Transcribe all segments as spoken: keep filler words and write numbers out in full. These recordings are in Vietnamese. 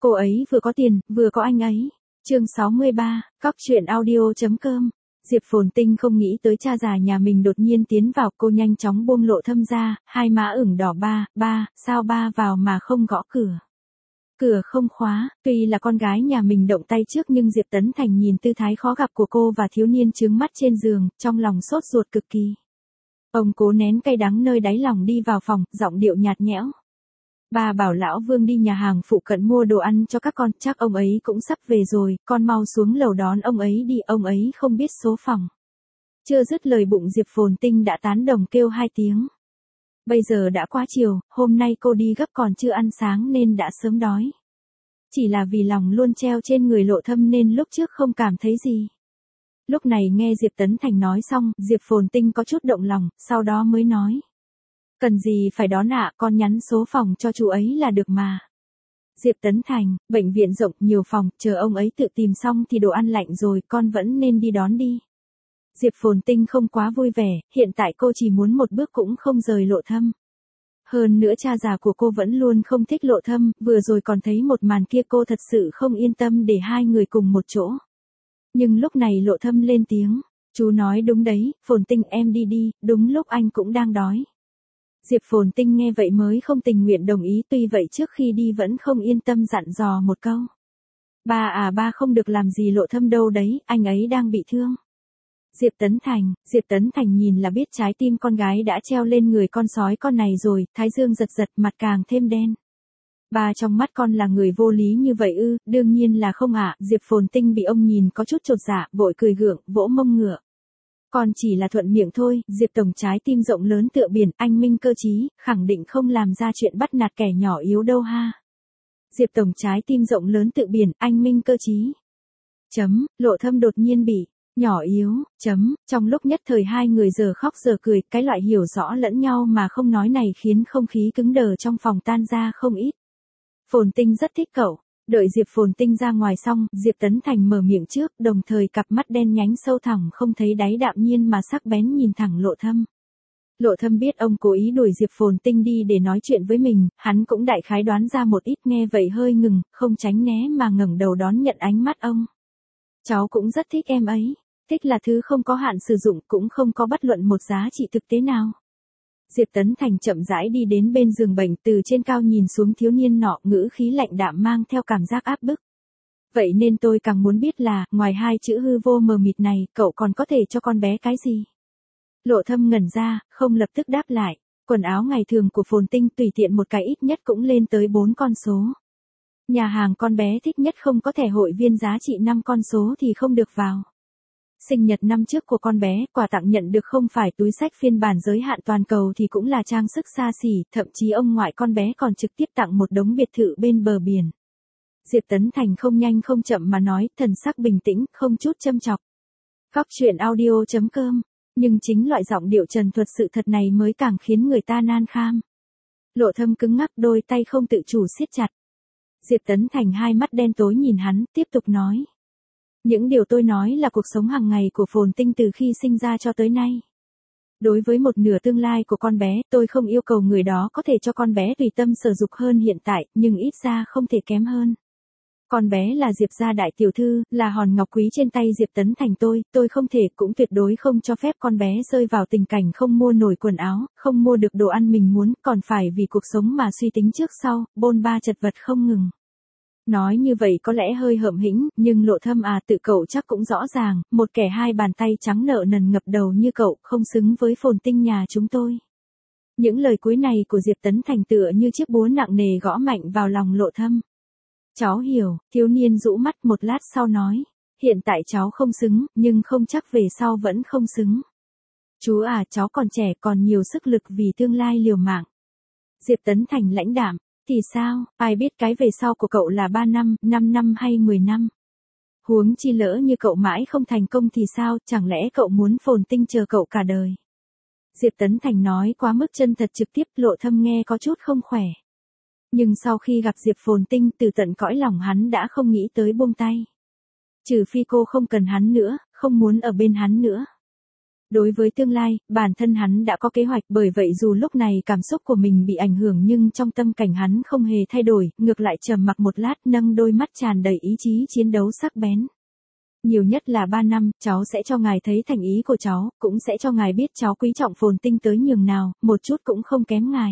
Cô ấy vừa có tiền, vừa có anh ấy. Chương sáu mươi ba, Cóc truyện audio.com. Diệp Phồn Tinh không nghĩ tới cha già nhà mình đột nhiên tiến vào, cô nhanh chóng buông Lộ Thâm ra, hai má ửng đỏ. Ba, ba, sao ba vào mà không gõ cửa? Cửa không khóa. Tuy là con gái nhà mình động tay trước nhưng Diệp Tấn Thành nhìn tư thái khó gặp của cô và thiếu niên trướng mắt trên giường, trong lòng sốt ruột cực kỳ. Ông cố nén cay đắng nơi đáy lòng đi vào phòng, giọng điệu nhạt nhẽo. Bà bảo lão Vương đi nhà hàng phụ cận mua đồ ăn cho các con, chắc ông ấy cũng sắp về rồi, con mau xuống lầu đón ông ấy đi, ông ấy không biết số phòng. Chưa dứt lời bụng Diệp Phồn Tinh đã tán đồng kêu hai tiếng. Bây giờ đã quá chiều, hôm nay cô đi gấp còn chưa ăn sáng nên đã sớm đói. Chỉ là vì lòng luôn treo trên người Lộ Thâm nên lúc trước không cảm thấy gì. Lúc này nghe Diệp Tấn Thành nói xong, Diệp Phồn Tinh có chút động lòng, sau đó mới nói. Cần gì phải đón ạ, con nhắn số phòng cho chú ấy là được mà. Diệp Tấn Thành, bệnh viện rộng, nhiều phòng, chờ ông ấy tự tìm xong thì đồ ăn lạnh rồi, con vẫn nên đi đón đi. Diệp Phồn Tinh không quá vui vẻ, hiện tại cô chỉ muốn một bước cũng không rời Lộ Thâm. Hơn nữa cha già của cô vẫn luôn không thích Lộ Thâm, vừa rồi còn thấy một màn kia cô thật sự không yên tâm để hai người cùng một chỗ. Nhưng lúc này Lộ Thâm lên tiếng, chú nói đúng đấy, Phồn Tinh em đi đi, đúng lúc anh cũng đang đói. Diệp Phồn Tinh nghe vậy mới không tình nguyện đồng ý, tuy vậy trước khi đi vẫn không yên tâm dặn dò một câu. Ba à ba không được làm gì Lộ Thâm đâu đấy, anh ấy đang bị thương. Diệp Tấn Thành, Diệp Tấn Thành nhìn là biết trái tim con gái đã treo lên người con sói con này rồi, thái dương giật giật, mặt càng thêm đen. Ba trong mắt con là người vô lý như vậy ư? Đương nhiên là không ạ. Diệp Phồn Tinh bị ông nhìn có chút chột dạ, vội cười gượng, vỗ mông ngựa. Còn chỉ là thuận miệng thôi. Diệp Tổng trái tim rộng lớn tựa biển, anh minh cơ trí, khẳng định không làm ra chuyện bắt nạt kẻ nhỏ yếu đâu ha. Diệp Tổng trái tim rộng lớn tự biển, anh minh cơ trí. Chấm, Lộ Thâm đột nhiên bị nhỏ yếu, chấm, trong lúc nhất thời hai người giờ khóc giờ cười, cái loại hiểu rõ lẫn nhau mà không nói này khiến không khí cứng đờ trong phòng tan ra không ít. Phồn Tinh rất thích cậu. Đợi Diệp Phồn Tinh ra ngoài xong, Diệp Tấn Thành mở miệng trước, đồng thời cặp mắt đen nhánh sâu thẳm không thấy đáy đạm nhiên mà sắc bén nhìn thẳng Lộ Thâm. Lộ Thâm biết ông cố ý đuổi Diệp Phồn Tinh đi để nói chuyện với mình, hắn cũng đại khái đoán ra một ít, nghe vậy hơi ngừng, không tránh né mà ngẩng đầu đón nhận ánh mắt ông. Cháu cũng rất thích em ấy, thích là thứ không có hạn sử dụng, cũng không có bất luận một giá trị thực tế nào. Diệp Tấn Thành chậm rãi đi đến bên giường bệnh, từ trên cao nhìn xuống thiếu niên nọ, ngữ khí lạnh đạm mang theo cảm giác áp bức. Vậy nên tôi càng muốn biết là, ngoài hai chữ hư vô mờ mịt này, cậu còn có thể cho con bé cái gì? Lộ Thâm ngẩn ra, không lập tức đáp lại. Quần áo ngày thường của Phồn Tinh tùy tiện một cái ít nhất cũng lên tới bốn con số. Nhà hàng con bé thích nhất không có thẻ hội viên giá trị năm con số thì không được vào. Sinh nhật năm trước của con bé, quà tặng nhận được không phải túi xách phiên bản giới hạn toàn cầu thì cũng là trang sức xa xỉ, thậm chí ông ngoại con bé còn trực tiếp tặng một đống biệt thự bên bờ biển. Diệp Tấn Thành không nhanh không chậm mà nói, thần sắc bình tĩnh, không chút châm chọc. Cóc truyện audio.com, nhưng chính loại giọng điệu trần thuật sự thật này mới càng khiến người ta nan kham. Lộ Thâm cứng ngắc, đôi tay không tự chủ siết chặt. Diệp Tấn Thành hai mắt đen tối nhìn hắn, tiếp tục nói. Những điều tôi nói là cuộc sống hàng ngày của Phồn Tinh từ khi sinh ra cho tới nay. Đối với một nửa tương lai của con bé, tôi không yêu cầu người đó có thể cho con bé tùy tâm sở dục hơn hiện tại, nhưng ít ra không thể kém hơn. Con bé là Diệp gia đại tiểu thư, là hòn ngọc quý trên tay Diệp Tấn Thành tôi, tôi không thể, cũng tuyệt đối không cho phép con bé rơi vào tình cảnh không mua nổi quần áo, không mua được đồ ăn mình muốn, còn phải vì cuộc sống mà suy tính trước sau, bôn ba chật vật không ngừng. Nói như vậy có lẽ hơi hợm hĩnh, nhưng Lộ Thâm à, tự cậu chắc cũng rõ ràng, một kẻ hai bàn tay trắng nợ nần ngập đầu như cậu không xứng với Phồn Tinh nhà chúng tôi. Những lời cuối này của Diệp Tấn Thành tựa như chiếc búa nặng nề gõ mạnh vào lòng Lộ Thâm. Cháu hiểu, thiếu niên rũ mắt một lát sau nói, hiện tại cháu không xứng, nhưng không chắc về sau vẫn không xứng. Chú à, cháu còn trẻ, còn nhiều sức lực vì tương lai liều mạng. Diệp Tấn Thành lãnh đạm. Thì sao, ai biết cái về sau của cậu là ba năm, năm năm hay mười năm. Huống chi lỡ như cậu mãi không thành công thì sao, chẳng lẽ cậu muốn Phồn Tinh chờ cậu cả đời. Diệp Tấn Thành nói quá mức chân thật trực tiếp, Lộ Thâm nghe có chút không khỏe. Nhưng sau khi gặp Diệp Phồn Tinh, từ tận cõi lòng hắn đã không nghĩ tới buông tay. Trừ phi cô không cần hắn nữa, không muốn ở bên hắn nữa. Đối với tương lai, bản thân hắn đã có kế hoạch, bởi vậy dù lúc này cảm xúc của mình bị ảnh hưởng nhưng trong tâm cảnh hắn không hề thay đổi, ngược lại trầm mặc một lát nâng đôi mắt tràn đầy ý chí chiến đấu sắc bén. Nhiều nhất là ba năm, cháu sẽ cho ngài thấy thành ý của cháu, cũng sẽ cho ngài biết cháu quý trọng Phồn Tinh tới nhường nào, một chút cũng không kém ngài.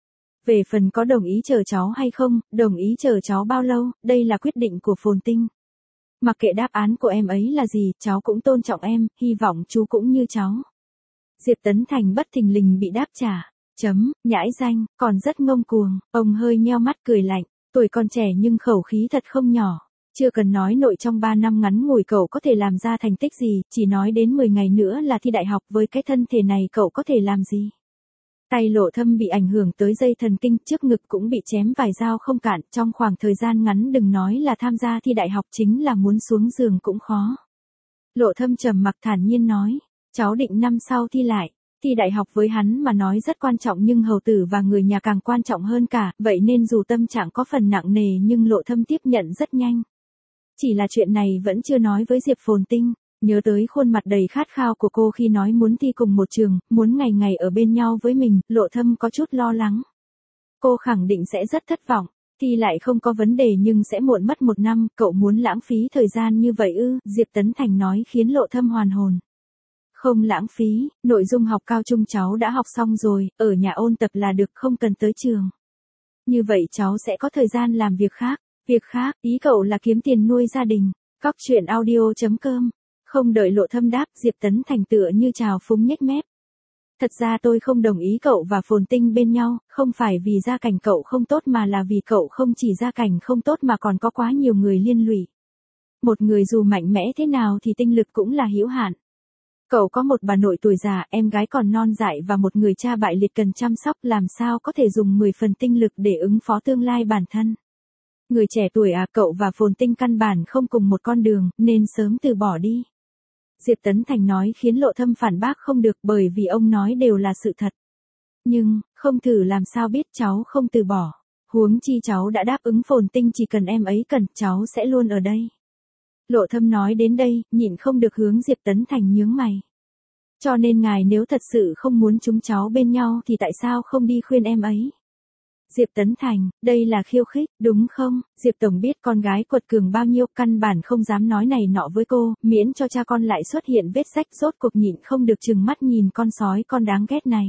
Về phần có đồng ý chờ cháu hay không, đồng ý chờ cháu bao lâu, đây là quyết định của Phồn Tinh. Mặc kệ đáp án của em ấy là gì, cháu cũng tôn trọng em, hy vọng chú cũng như cháu. Diệp Tấn Thành bất thình lình bị đáp trả. Chấm, nhãi danh, còn rất ngông cuồng. Ông hơi nheo mắt cười lạnh. Tuổi còn trẻ nhưng khẩu khí thật không nhỏ. Chưa cần nói nội trong ba năm ngắn ngủi cậu có thể làm ra thành tích gì, chỉ nói đến mười ngày nữa là thi đại học, với cái thân thể này cậu có thể làm gì. Tay Lộ Thâm bị ảnh hưởng tới dây thần kinh, trước ngực cũng bị chém vài dao không cạn, trong khoảng thời gian ngắn đừng nói là tham gia thi đại học, chính là muốn xuống giường cũng khó. Lộ Thâm trầm mặc thản nhiên nói, cháu định năm sau thi lại. Thi đại học với hắn mà nói rất quan trọng nhưng hầu tử và người nhà càng quan trọng hơn cả, vậy nên dù tâm trạng có phần nặng nề nhưng Lộ Thâm tiếp nhận rất nhanh. Chỉ là chuyện này vẫn chưa nói với Diệp Phồn Tinh. Nhớ tới khuôn mặt đầy khát khao của cô khi nói muốn thi cùng một trường, muốn ngày ngày ở bên nhau với mình, Lộ Thâm có chút lo lắng. Cô khẳng định sẽ rất thất vọng, thi lại không có vấn đề nhưng sẽ muộn mất một năm, cậu muốn lãng phí thời gian như vậy ư, Diệp Tấn Thành nói khiến Lộ Thâm hoàn hồn. Không lãng phí, nội dung học cao trung cháu đã học xong rồi, ở nhà ôn tập là được, không cần tới trường. Như vậy cháu sẽ có thời gian làm việc khác, việc khác, ý cậu là kiếm tiền nuôi gia đình. Cóc truyện audio chấm com. Không đợi Lộ Thâm đáp, Diệp Tấn Thành tựa như trào phúng nhếch mép. Thật ra tôi không đồng ý cậu và Phồn Tinh bên nhau, không phải vì gia cảnh cậu không tốt mà là vì cậu không chỉ gia cảnh không tốt mà còn có quá nhiều người liên lụy. Một người dù mạnh mẽ thế nào thì tinh lực cũng là hữu hạn. Cậu có một bà nội tuổi già, em gái còn non dại và một người cha bại liệt cần chăm sóc, làm sao có thể dùng mười phần tinh lực để ứng phó tương lai bản thân. Người trẻ tuổi à, cậu và Phồn Tinh căn bản không cùng một con đường, nên sớm từ bỏ đi. Diệp Tấn Thành nói khiến Lộ Thâm phản bác không được bởi vì ông nói đều là sự thật. Nhưng, không thử làm sao biết cháu không từ bỏ. Huống chi cháu đã đáp ứng Phồn Tinh chỉ cần em ấy cần, cháu sẽ luôn ở đây. Lộ Thâm nói đến đây, nhịn không được hướng Diệp Tấn Thành nhướng mày. Cho nên ngài nếu thật sự không muốn chúng cháu bên nhau thì tại sao không đi khuyên em ấy? Diệp Tấn Thành, đây là khiêu khích, đúng không? Diệp Tổng biết con gái quật cường bao nhiêu, căn bản không dám nói này nọ với cô, miễn cho cha con lại xuất hiện vết rách, rốt cuộc nhịn không được chừng mắt nhìn con sói con đáng ghét này.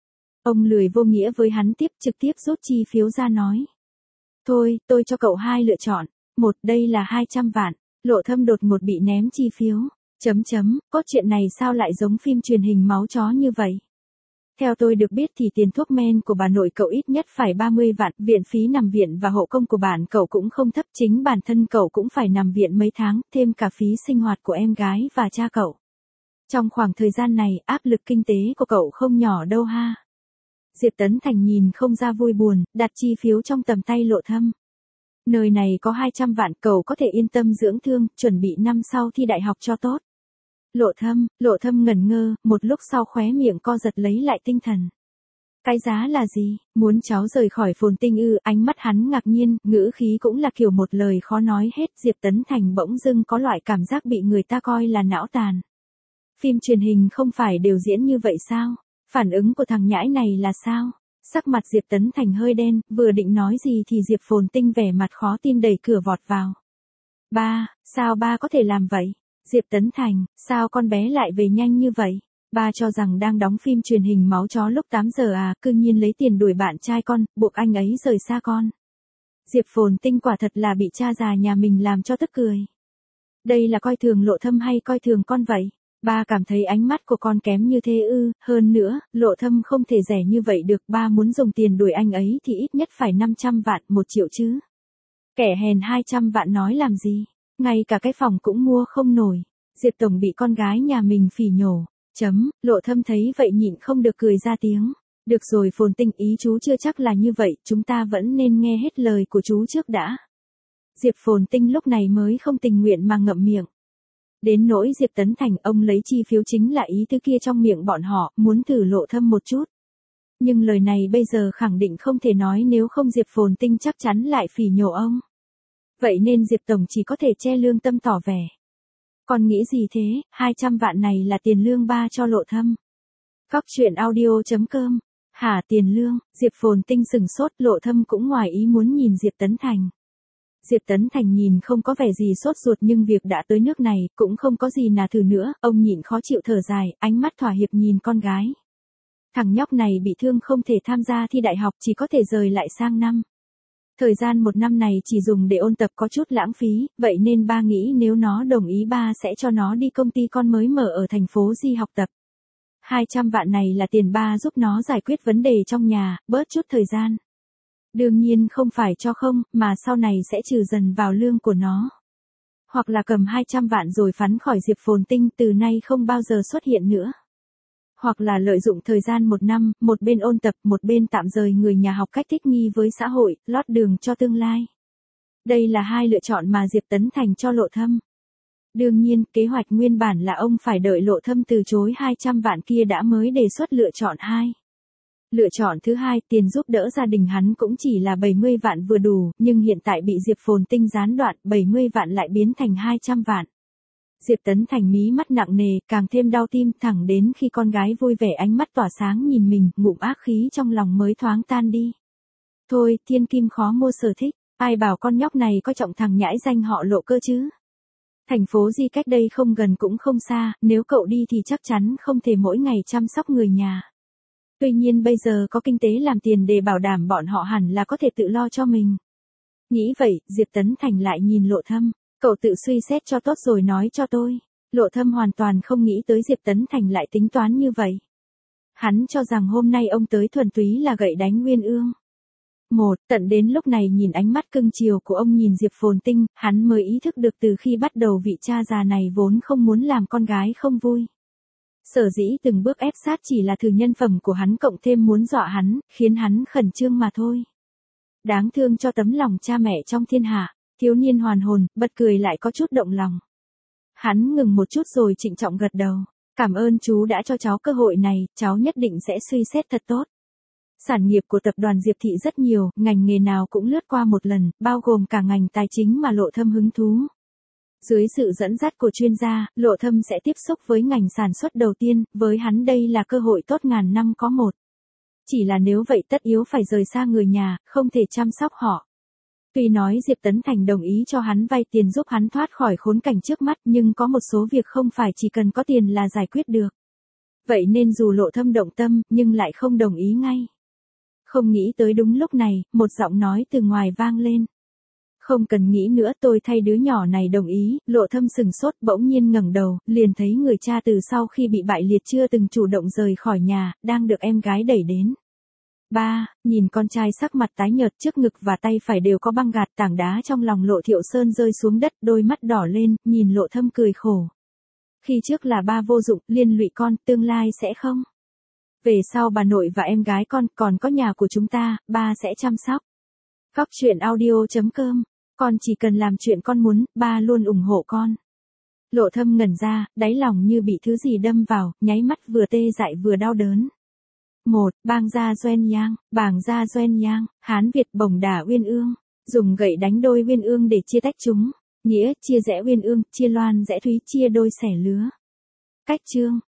Ông lười vô nghĩa với hắn, tiếp trực tiếp rút chi phiếu ra nói. Thôi, tôi cho cậu hai lựa chọn. Một, đây là hai trăm vạn. Lộ Thâm đột ngột bị ném chi phiếu. Chấm chấm, cốt truyện này sao lại giống phim truyền hình máu chó như vậy? Theo tôi được biết thì tiền thuốc men của bà nội cậu ít nhất phải ba mươi vạn, viện phí nằm viện và hộ công của bạn cậu cũng không thấp, chính bản thân cậu cũng phải nằm viện mấy tháng, thêm cả phí sinh hoạt của em gái và cha cậu. Trong khoảng thời gian này, áp lực kinh tế của cậu không nhỏ đâu ha. Diệp Tấn Thành nhìn không ra vui buồn, đặt chi phiếu trong tầm tay Lộ Thâm. Nơi này có hai trăm vạn, cậu có thể yên tâm dưỡng thương, chuẩn bị năm sau thi đại học cho tốt. Lộ Thâm, Lộ Thâm ngẩn ngơ, một lúc sau khóe miệng co giật lấy lại tinh thần. Cái giá là gì? Muốn cháu rời khỏi Phồn Tinh ư? Ánh mắt hắn ngạc nhiên, ngữ khí cũng là kiểu một lời khó nói hết. Diệp Tấn Thành bỗng dưng có loại cảm giác bị người ta coi là não tàn. Phim truyền hình không phải đều diễn như vậy sao? Phản ứng của thằng nhãi này là sao? Sắc mặt Diệp Tấn Thành hơi đen, vừa định nói gì thì Diệp Phồn Tinh vẻ mặt khó tin đẩy cửa vọt vào. Ba, sao ba có thể làm vậy? Diệp Tấn Thành, sao con bé lại về nhanh như vậy? Ba cho rằng đang đóng phim truyền hình máu chó lúc tám giờ à, cư nhiên lấy tiền đuổi bạn trai con, buộc anh ấy rời xa con. Diệp Phồn Tinh quả thật là bị cha già nhà mình làm cho tức cười. Đây là coi thường Lộ Thâm hay coi thường con vậy? Ba cảm thấy ánh mắt của con kém như thế ư, hơn nữa, Lộ Thâm không thể rẻ như vậy được, ba muốn dùng tiền đuổi anh ấy thì ít nhất phải năm trăm vạn, một triệu chứ. Kẻ hèn hai trăm vạn nói làm gì? Ngay cả cái phòng cũng mua không nổi. Diệp Tổng bị con gái nhà mình phỉ nhổ. Chấm, Lộ Thâm thấy vậy nhịn không được cười ra tiếng. Được rồi Phồn Tinh, ý chú chưa chắc là như vậy, chúng ta vẫn nên nghe hết lời của chú trước đã. Diệp Phồn Tinh lúc này mới không tình nguyện mà ngậm miệng. Đến nỗi Diệp Tấn Thành, ông lấy chi phiếu chính là ý thứ kia trong miệng bọn họ, muốn thử Lộ Thâm một chút. Nhưng lời này bây giờ khẳng định không thể nói, nếu không Diệp Phồn Tinh chắc chắn lại phỉ nhổ ông. Vậy nên Diệp Tổng chỉ có thể che lương tâm tỏ vẻ. Con nghĩ gì thế, hai trăm vạn này là tiền lương ba cho Lộ Thâm. Cóc truyện audio.com. Hả, tiền lương? Diệp Phồn Tinh sừng sốt, Lộ Thâm cũng ngoài ý muốn nhìn Diệp Tấn Thành. Diệp Tấn Thành nhìn không có vẻ gì sốt ruột nhưng việc đã tới nước này, cũng không có gì là thử nữa, ông nhịn khó chịu thở dài, ánh mắt thỏa hiệp nhìn con gái. Thằng nhóc này bị thương không thể tham gia thi đại học, chỉ có thể rời lại sang năm. Thời gian một năm này chỉ dùng để ôn tập có chút lãng phí, vậy nên ba nghĩ nếu nó đồng ý ba sẽ cho nó đi công ty con mới mở ở thành phố Di học tập. hai trăm vạn này là tiền ba giúp nó giải quyết vấn đề trong nhà, bớt chút thời gian. Đương nhiên không phải cho không, mà sau này sẽ trừ dần vào lương của nó. Hoặc là cầm hai trăm vạn rồi phắn khỏi Diệp Phồn Tinh, từ nay không bao giờ xuất hiện nữa. Hoặc là lợi dụng thời gian một năm, một bên ôn tập, một bên tạm rời người nhà học cách thích nghi với xã hội, lót đường cho tương lai. Đây là hai lựa chọn mà Diệp Tấn Thành cho Lộ Thâm. Đương nhiên, kế hoạch nguyên bản là ông phải đợi Lộ Thâm từ chối hai trăm vạn kia đã mới đề xuất lựa chọn hai. Lựa chọn thứ hai, tiền giúp đỡ gia đình hắn cũng chỉ là bảy mươi vạn vừa đủ, nhưng hiện tại bị Diệp Phồn Tinh gián đoạn, bảy mươi vạn lại biến thành hai trăm vạn. Diệp Tấn Thành mí mắt nặng nề, càng thêm đau tim, thẳng đến khi con gái vui vẻ ánh mắt tỏa sáng nhìn mình, ngụm ác khí trong lòng mới thoáng tan đi. Thôi, thiên kim khó mua sở thích, ai bảo con nhóc này có trọng thằng nhãi danh họ Lộ cơ chứ. Thành phố Di cách đây không gần cũng không xa, nếu cậu đi thì chắc chắn không thể mỗi ngày chăm sóc người nhà. Tuy nhiên bây giờ có kinh tế làm tiền để bảo đảm bọn họ hẳn là có thể tự lo cho mình. Nghĩ vậy, Diệp Tấn Thành lại nhìn Lộ Thâm, cậu tự suy xét cho tốt rồi nói cho tôi. Lộ Thâm hoàn toàn không nghĩ tới Diệp Tấn Thành lại tính toán như vậy. Hắn cho rằng hôm nay ông tới thuần túy là gậy đánh Nguyên Ương. Một, tận đến lúc này nhìn ánh mắt cưng chiều của ông nhìn Diệp Phồn Tinh, hắn mới ý thức được từ khi bắt đầu vị cha già này vốn không muốn làm con gái không vui. Sở dĩ từng bước ép sát chỉ là thử nhân phẩm của hắn cộng thêm muốn dọa hắn, khiến hắn khẩn trương mà thôi. Đáng thương cho tấm lòng cha mẹ trong thiên hạ, thiếu niên hoàn hồn, bật cười lại có chút động lòng. Hắn ngừng một chút rồi trịnh trọng gật đầu. Cảm ơn chú đã cho cháu cơ hội này, cháu nhất định sẽ suy xét thật tốt. Sản nghiệp của tập đoàn Diệp Thị rất nhiều, ngành nghề nào cũng lướt qua một lần, bao gồm cả ngành tài chính mà Lộ Thâm hứng thú. Dưới sự dẫn dắt của chuyên gia, Lộ Thâm sẽ tiếp xúc với ngành sản xuất đầu tiên, với hắn đây là cơ hội tốt ngàn năm có một. Chỉ là nếu vậy tất yếu phải rời xa người nhà, không thể chăm sóc họ. Tuy nói Diệp Tấn Thành đồng ý cho hắn vay tiền giúp hắn thoát khỏi khốn cảnh trước mắt nhưng có một số việc không phải chỉ cần có tiền là giải quyết được. Vậy nên dù Lộ Thâm động tâm, nhưng lại không đồng ý ngay. Không nghĩ tới đúng lúc này, một giọng nói từ ngoài vang lên. Không cần nghĩ nữa tôi thay đứa nhỏ này đồng ý, Lộ Thâm sừng sốt bỗng nhiên ngẩng đầu, liền thấy người cha từ sau khi bị bại liệt chưa từng chủ động rời khỏi nhà, đang được em gái đẩy đến. Ba, nhìn con trai sắc mặt tái nhợt trước ngực và tay phải đều có băng gạc tảng đá trong lòng Lộ Thiệu Sơn rơi xuống đất, đôi mắt đỏ lên, nhìn Lộ Thâm cười khổ. Khi trước là ba vô dụng, liên lụy con, tương lai sẽ không. Về sau bà nội và em gái con, còn có nhà của chúng ta, ba sẽ chăm sóc. Cóc truyện audio.com, con chỉ cần làm chuyện con muốn, ba luôn ủng hộ con. Lộ Thâm ngẩn ra, đáy lòng như bị thứ gì đâm vào, nháy mắt vừa tê dại vừa đau đớn. Một, bang gia Doen Yang, bàng gia Doen Yang, Hán Việt bổng đả Uyên Ương, dùng gậy đánh đôi Uyên Ương để chia tách chúng, nghĩa chia rẽ Uyên Ương, chia loan rẽ thúy, chia đôi xẻ lứa. Cách chương